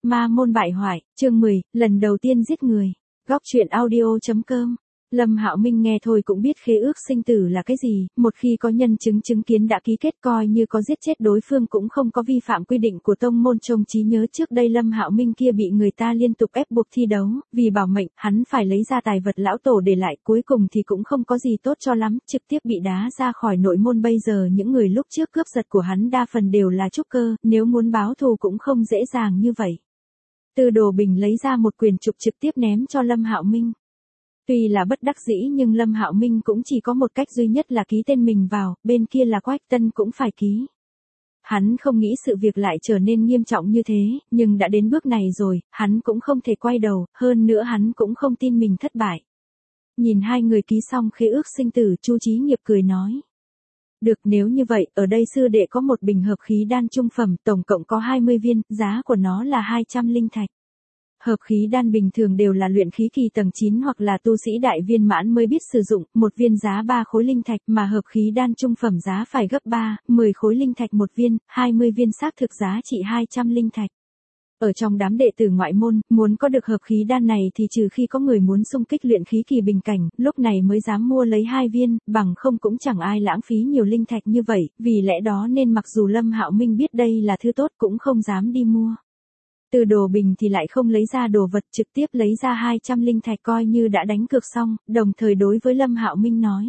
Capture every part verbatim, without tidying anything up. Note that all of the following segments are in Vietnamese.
Ma môn bại hoại, chương mười, lần đầu tiên giết người. Góc truyện audio.com. Lâm Hạo Minh nghe thôi cũng biết khế ước sinh tử là cái gì, một khi có nhân chứng chứng kiến đã ký kết coi như có giết chết đối phương cũng không có vi phạm quy định của tông môn. Trong trí nhớ trước đây Lâm Hạo Minh kia bị người ta liên tục ép buộc thi đấu, vì bảo mệnh, hắn phải lấy ra tài vật lão tổ để lại, cuối cùng thì cũng không có gì tốt cho lắm, trực tiếp bị đá ra khỏi nội môn. Bây giờ những người lúc trước cướp giật của hắn đa phần đều là trúc cơ, nếu muốn báo thù cũng không dễ dàng như vậy. Tư Đồ Bình lấy ra một quyền trục trực tiếp ném cho Lâm Hạo Minh. Tuy là bất đắc dĩ nhưng Lâm Hạo Minh cũng chỉ có một cách duy nhất là ký tên mình vào, bên kia là Quách Tân cũng phải ký. Hắn không nghĩ sự việc lại trở nên nghiêm trọng như thế, nhưng đã đến bước này rồi, hắn cũng không thể quay đầu, hơn nữa hắn cũng không tin mình thất bại. Nhìn hai người ký xong khế ước sinh tử, Chu Chí Nghiệp cười nói. Được, nếu như vậy, ở đây sư đệ có một bình hợp khí đan trung phẩm, tổng cộng có hai mươi viên, giá của nó là hai trăm linh thạch. Hợp khí đan bình thường đều là luyện khí kỳ tầng chín hoặc là tu sĩ đại viên mãn mới biết sử dụng, một viên giá ba khối linh thạch, mà hợp khí đan trung phẩm giá phải gấp ba, mười khối linh thạch một viên, hai mươi viên xác thực giá trị hai trăm linh thạch. Ở trong đám đệ tử ngoại môn, muốn có được hợp khí đan này thì trừ khi có người muốn xung kích luyện khí kỳ bình cảnh, lúc này mới dám mua lấy hai viên, bằng không cũng chẳng ai lãng phí nhiều linh thạch như vậy, vì lẽ đó nên mặc dù Lâm Hạo Minh biết đây là thứ tốt cũng không dám đi mua. Từ Đồ Bình thì lại không lấy ra đồ vật, trực tiếp lấy ra hai trăm linh thạch coi như đã đánh cược xong, đồng thời đối với Lâm Hạo Minh nói.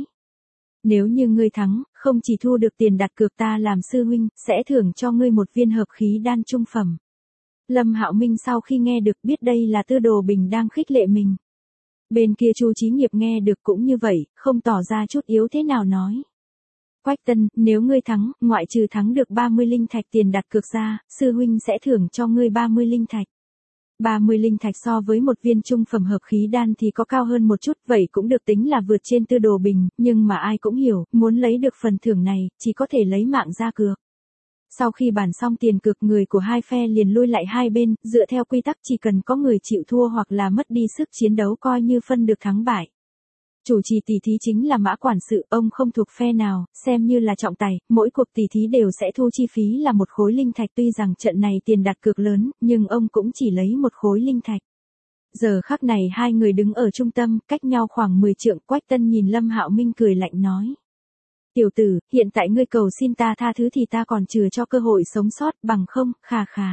Nếu như ngươi thắng, không chỉ thu được tiền đặt cược ta làm sư huynh, sẽ thưởng cho ngươi một viên hợp khí đan trung phẩm. Lâm Hạo Minh sau khi nghe được biết đây là Tư Đồ Bình đang khích lệ mình. Bên kia Chu Chí Nghiệp nghe được cũng như vậy, không tỏ ra chút yếu thế nào nói. Quách Tân, nếu ngươi thắng, ngoại trừ thắng được ba mươi linh thạch tiền đặt cược ra, sư huynh sẽ thưởng cho ngươi ba mươi linh thạch. ba mươi linh thạch so với một viên trung phẩm hợp khí đan thì có cao hơn một chút, vậy cũng được tính là vượt trên Tư Đồ Bình, nhưng mà ai cũng hiểu, muốn lấy được phần thưởng này, chỉ có thể lấy mạng ra cược. Sau khi bàn xong tiền cược, người của hai phe liền lui lại hai bên, dựa theo quy tắc chỉ cần có người chịu thua hoặc là mất đi sức chiến đấu coi như phân được thắng bại. Chủ trì tỷ thí chính là Mã quản sự, ông không thuộc phe nào, xem như là trọng tài, mỗi cuộc tỷ thí đều sẽ thu chi phí là một khối linh thạch, tuy rằng trận này tiền đặt cược lớn, nhưng ông cũng chỉ lấy một khối linh thạch. Giờ khắc này hai người đứng ở trung tâm, cách nhau khoảng mười trượng, Quách Tân nhìn Lâm Hạo Minh cười lạnh nói. Tiểu tử, hiện tại ngươi cầu xin ta tha thứ thì ta còn chừa cho cơ hội sống sót, bằng không, khà khà.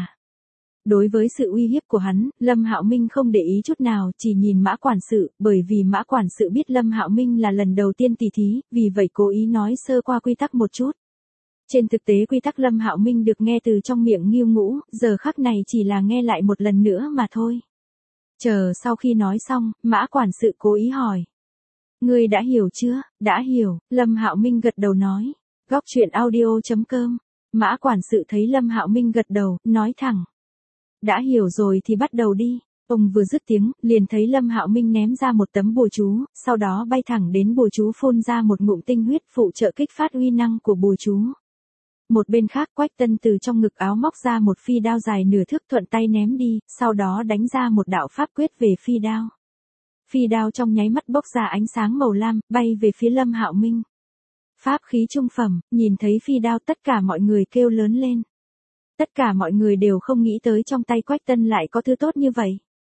Đối với sự uy hiếp của hắn, Lâm Hạo Minh không để ý chút nào, chỉ nhìn Mã quản sự, bởi vì Mã quản sự biết Lâm Hạo Minh là lần đầu tiên tỷ thí, vì vậy cố ý nói sơ qua quy tắc một chút. Trên thực tế quy tắc Lâm Hạo Minh được nghe từ trong miệng Ngưu Ngũ, giờ khắc này chỉ là nghe lại một lần nữa mà thôi. Chờ sau khi nói xong, Mã quản sự cố ý hỏi. Ngươi đã hiểu chưa? Đã hiểu, Lâm Hạo Minh gật đầu nói. Góc truyện audio.com. Mã quản sự thấy Lâm Hạo Minh gật đầu, nói thẳng. Đã hiểu rồi thì bắt đầu đi. Ông vừa dứt tiếng, liền thấy Lâm Hạo Minh ném ra một tấm bùa chú, sau đó bay thẳng đến bùa chú phun ra một ngụm tinh huyết phụ trợ kích phát uy năng của bùa chú. Một bên khác Quách Tân từ trong ngực áo móc ra một phi đao dài nửa thước thuận tay ném đi, sau đó đánh ra một đạo pháp quyết về phi đao. Phi đao trong nháy mắt bốc ra ánh sáng màu lam, bay về phía Lâm Hạo Minh. Pháp khí trung phẩm, nhìn thấy phi đao tất cả mọi người kêu lớn lên. Tất cả mọi người đều không nghĩ tới trong tay Quách Tân lại có thứ tốt như vậy.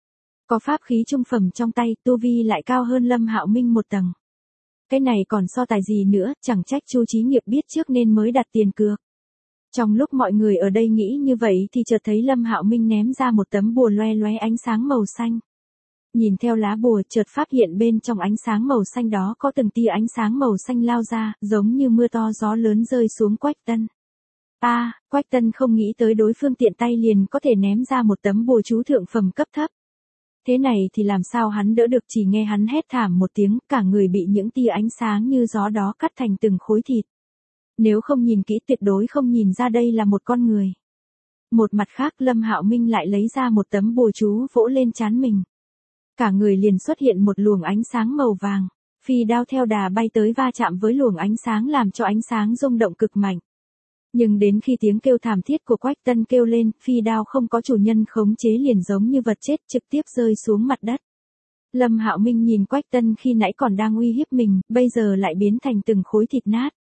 Có pháp khí trung phẩm trong tay, tu vi lại cao hơn Lâm Hạo Minh một tầng. Cái này còn so tài gì nữa, chẳng trách Chu Chí Nghiệp biết trước nên mới đặt tiền cược. Trong lúc mọi người ở đây nghĩ như vậy thì chợt thấy Lâm Hạo Minh ném ra một tấm bùa loe loé ánh sáng màu xanh. Nhìn theo lá bùa, chợt phát hiện bên trong ánh sáng màu xanh đó có từng tia ánh sáng màu xanh lao ra, giống như mưa to gió lớn rơi xuống Quách Tân. A, à, Quách Tân không nghĩ tới đối phương tiện tay liền có thể ném ra một tấm bùa chú thượng phẩm cấp thấp. Thế này thì làm sao hắn đỡ được, chỉ nghe hắn hét thảm một tiếng, cả người bị những tia ánh sáng như gió đó cắt thành từng khối thịt. Nếu không nhìn kỹ tuyệt đối không nhìn ra đây là một con người. Một mặt khác Lâm Hạo Minh lại lấy ra một tấm bùa chú vỗ lên trán mình. Cả người liền xuất hiện một luồng ánh sáng màu vàng, phi đao theo đà bay tới va chạm với luồng ánh sáng làm cho ánh sáng rung động cực mạnh. Nhưng đến khi tiếng kêu thảm thiết của Quách Tân kêu lên, phi đao không có chủ nhân khống chế liền giống như vật chết trực tiếp rơi xuống mặt đất. Lâm Hạo Minh nhìn Quách Tân khi nãy còn đang uy hiếp mình, bây giờ lại biến thành từng khối thịt nát.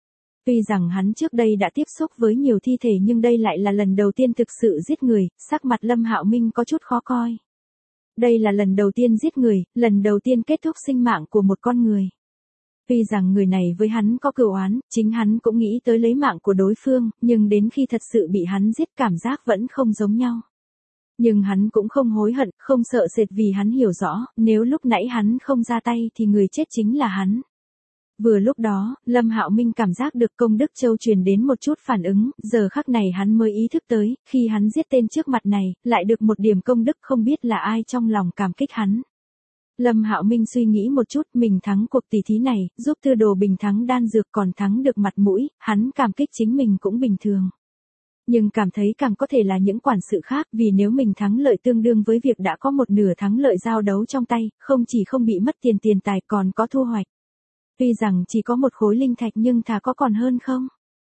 Tuy rằng hắn trước đây đã tiếp xúc với nhiều thi thể nhưng đây lại là lần đầu tiên thực sự giết người, sắc mặt Lâm Hạo Minh có chút khó coi. Đây là lần đầu tiên giết người, lần đầu tiên kết thúc sinh mạng của một con người. Tuy rằng người này với hắn có cừu oán, chính hắn cũng nghĩ tới lấy mạng của đối phương, nhưng đến khi thật sự bị hắn giết cảm giác vẫn không giống nhau. Nhưng hắn cũng không hối hận, không sợ sệt vì hắn hiểu rõ, nếu lúc nãy hắn không ra tay thì người chết chính là hắn. Vừa lúc đó, Lâm Hạo Minh cảm giác được công đức châu truyền đến một chút phản ứng, giờ khắc này hắn mới ý thức tới, khi hắn giết tên trước mặt này, lại được một điểm công đức không biết là ai trong lòng cảm kích hắn. Lâm Hạo Minh suy nghĩ một chút, mình thắng cuộc tỷ thí này, giúp Tư Đồ Bình thắng đan dược còn thắng được mặt mũi, hắn cảm kích chính mình cũng bình thường. Nhưng cảm thấy càng có thể là những quản sự khác, vì nếu mình thắng lợi tương đương với việc đã có một nửa thắng lợi giao đấu trong tay, không chỉ không bị mất tiền tiền tài còn có thu hoạch. Tuy rằng chỉ có một khối linh thạch nhưng thà có còn hơn không?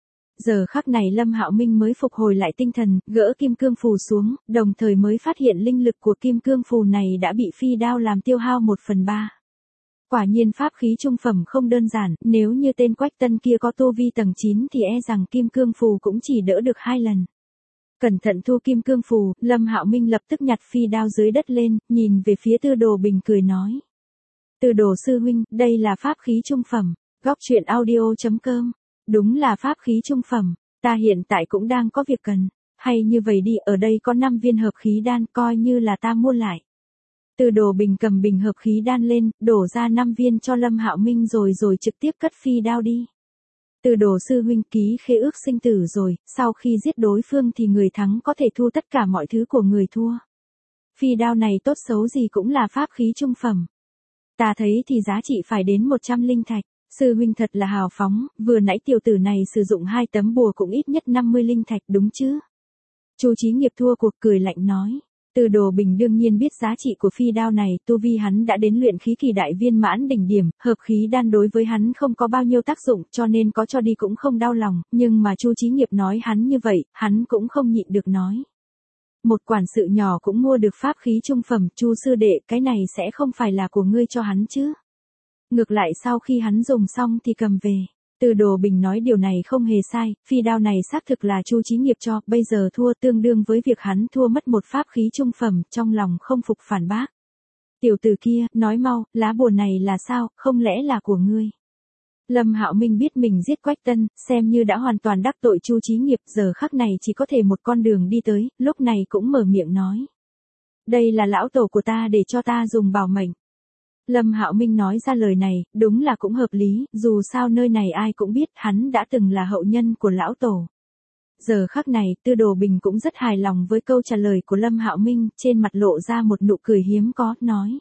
Giờ khắc này Lâm Hạo Minh mới phục hồi lại tinh thần, gỡ kim cương phù xuống, đồng thời mới phát hiện linh lực của kim cương phù này đã bị phi đao làm tiêu hao một phần ba. Quả nhiên pháp khí trung phẩm không đơn giản, nếu như tên Quách Tân kia có tu vi tầng chín thì e rằng kim cương phù cũng chỉ đỡ được hai lần. Cẩn thận thu kim cương phù, Lâm Hạo Minh lập tức nhặt phi đao dưới đất lên, nhìn về phía Tư Đồ Bình cười nói. Tư Đồ sư huynh, đây là pháp khí trung phẩm, góc truyện audio chấm com. Đúng là pháp khí trung phẩm, ta hiện tại cũng đang có việc cần, hay như vậy đi, ở đây có năm viên hợp khí đan coi như là ta mua lại. Tư Đồ Bình cầm bình hợp khí đan lên, đổ ra năm viên cho Lâm Hạo Minh rồi rồi trực tiếp cất phi đao đi. Tư Đồ sư huynh ký khế ước sinh tử rồi, sau khi giết đối phương thì người thắng có thể thu tất cả mọi thứ của người thua. Phi đao này tốt xấu gì cũng là pháp khí trung phẩm. Ta thấy thì giá trị phải đến một trăm linh thạch. Sư huynh thật là hào phóng, vừa nãy tiểu tử này sử dụng hai tấm bùa cũng ít nhất năm mươi linh thạch đúng chứ? Chu Chí Nghiệp thua cuộc cười lạnh nói. Tư Đồ Bình đương nhiên biết giá trị của phi đao này, tu vi hắn đã đến luyện khí kỳ đại viên mãn đỉnh điểm, hợp khí đan đối với hắn không có bao nhiêu tác dụng cho nên có cho đi cũng không đau lòng, nhưng mà Chu Chí Nghiệp nói hắn như vậy, hắn cũng không nhịn được nói. Một quản sự nhỏ cũng mua được pháp khí trung phẩm, Chu sư đệ, cái này sẽ không phải là của ngươi cho hắn chứ? Ngược lại sau khi hắn dùng xong thì cầm về. Tư Đồ Bình nói điều này không hề sai, phi đao này xác thực là Chu Chí Nghiệp cho, bây giờ thua tương đương với việc hắn thua mất một pháp khí trung phẩm, trong lòng không phục phản bác. Tiểu tử kia, nói mau, lá bùa này là sao, không lẽ là của ngươi? Lâm Hạo Minh biết mình giết Quách Tân, xem như đã hoàn toàn đắc tội Chu Chí Nghiệp, giờ khắc này chỉ có thể một con đường đi tới, lúc này cũng mở miệng nói. Đây là lão tổ của ta để cho ta dùng bảo mệnh. Lâm Hạo Minh nói ra lời này, đúng là cũng hợp lý, dù sao nơi này ai cũng biết hắn đã từng là hậu nhân của lão tổ. Giờ khắc này, Tư Đồ Bình cũng rất hài lòng với câu trả lời của Lâm Hạo Minh, trên mặt lộ ra một nụ cười hiếm có, nói.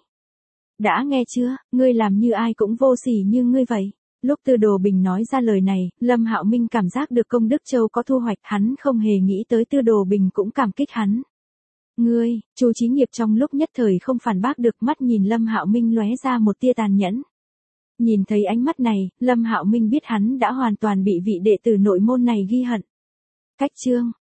Đã nghe chưa, ngươi làm như ai cũng vô sỉ như ngươi vậy. Lúc Tư Đồ Bình nói ra lời này, Lâm Hạo Minh cảm giác được công đức châu có thu hoạch, hắn không hề nghĩ tới Tư Đồ Bình cũng cảm kích hắn. Ngươi, Chu Chí Nghiệp trong lúc nhất thời không phản bác được, mắt nhìn Lâm Hạo Minh lóe ra một tia tàn nhẫn. Nhìn thấy ánh mắt này, Lâm Hạo Minh biết hắn đã hoàn toàn bị vị đệ tử nội môn này ghi hận. Cách chương